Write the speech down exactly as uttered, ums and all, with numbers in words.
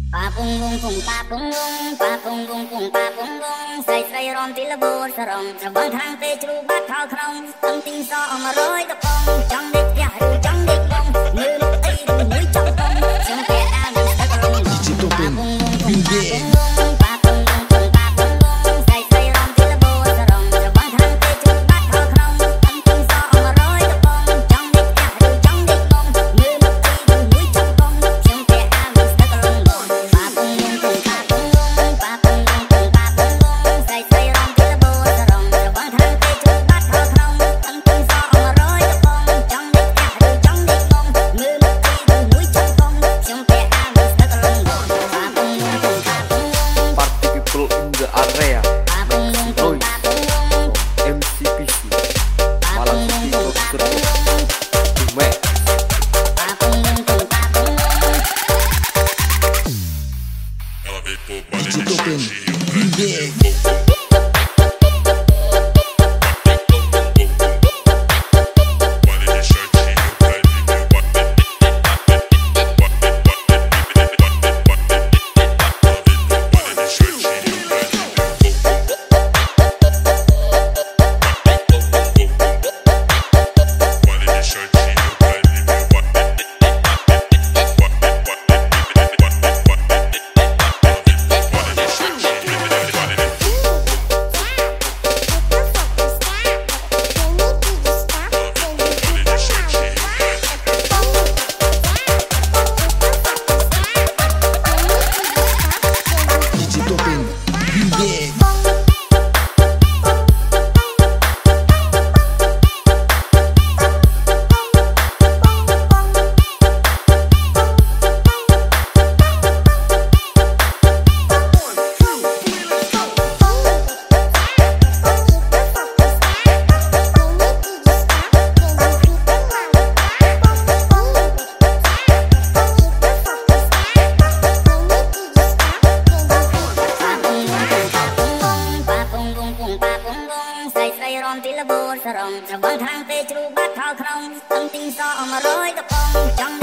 Pa pung pung pung pa pung pung pa pung pung pung pa pung pung ស្រីស្រីរំទីលបូតសរងច្បងខាងទេជ្រូបាត់ខោក្នុងតាំងទីសអមរយតពងចង់ដេកផ្ទះឬចង់ដេកបងមើលមកអីឬមួយចង់បងខ្ញុំតែអានស្ទឹករំជីតូពេនពីងេប៉ាពងពងពងប៉ាពងពងស្រីស្រីរំទីលបូតសរងច្បងខាងទេជ្រូបាត់ខោក្នុងតាំងទីសអមរយតពងចង់ដេកផ្ទះឬចង់ដេកបងមើលមកអីឬមួយចង់បងខ្ញុំតែអានស្ទឹករំប៉ាពងពងប៉ាពងពងប៉ាពងពងប៉ាពងពងស្រីស្រីរំទីលបូតសរងច្បងខាងទេជ្រូបាត់ខោក្នុងតាំងទីសអមរយតពងចង់ដេកផ្ទះឬចង់ដេកបងមើលមកអីឬមួយចង់បងខ្ញុំតែអានស្ទឹករំប៉ាពងពងប៉ាពងពង Party people in the area. Roy, M C P C, Malang City, Dokter, Max. Citopen, Vinge. Citopen, Vinge. Rong, ច្បងខាងទេជ្រូបាត់ខោក្នុងតាំងទីសអមរយតពងចង់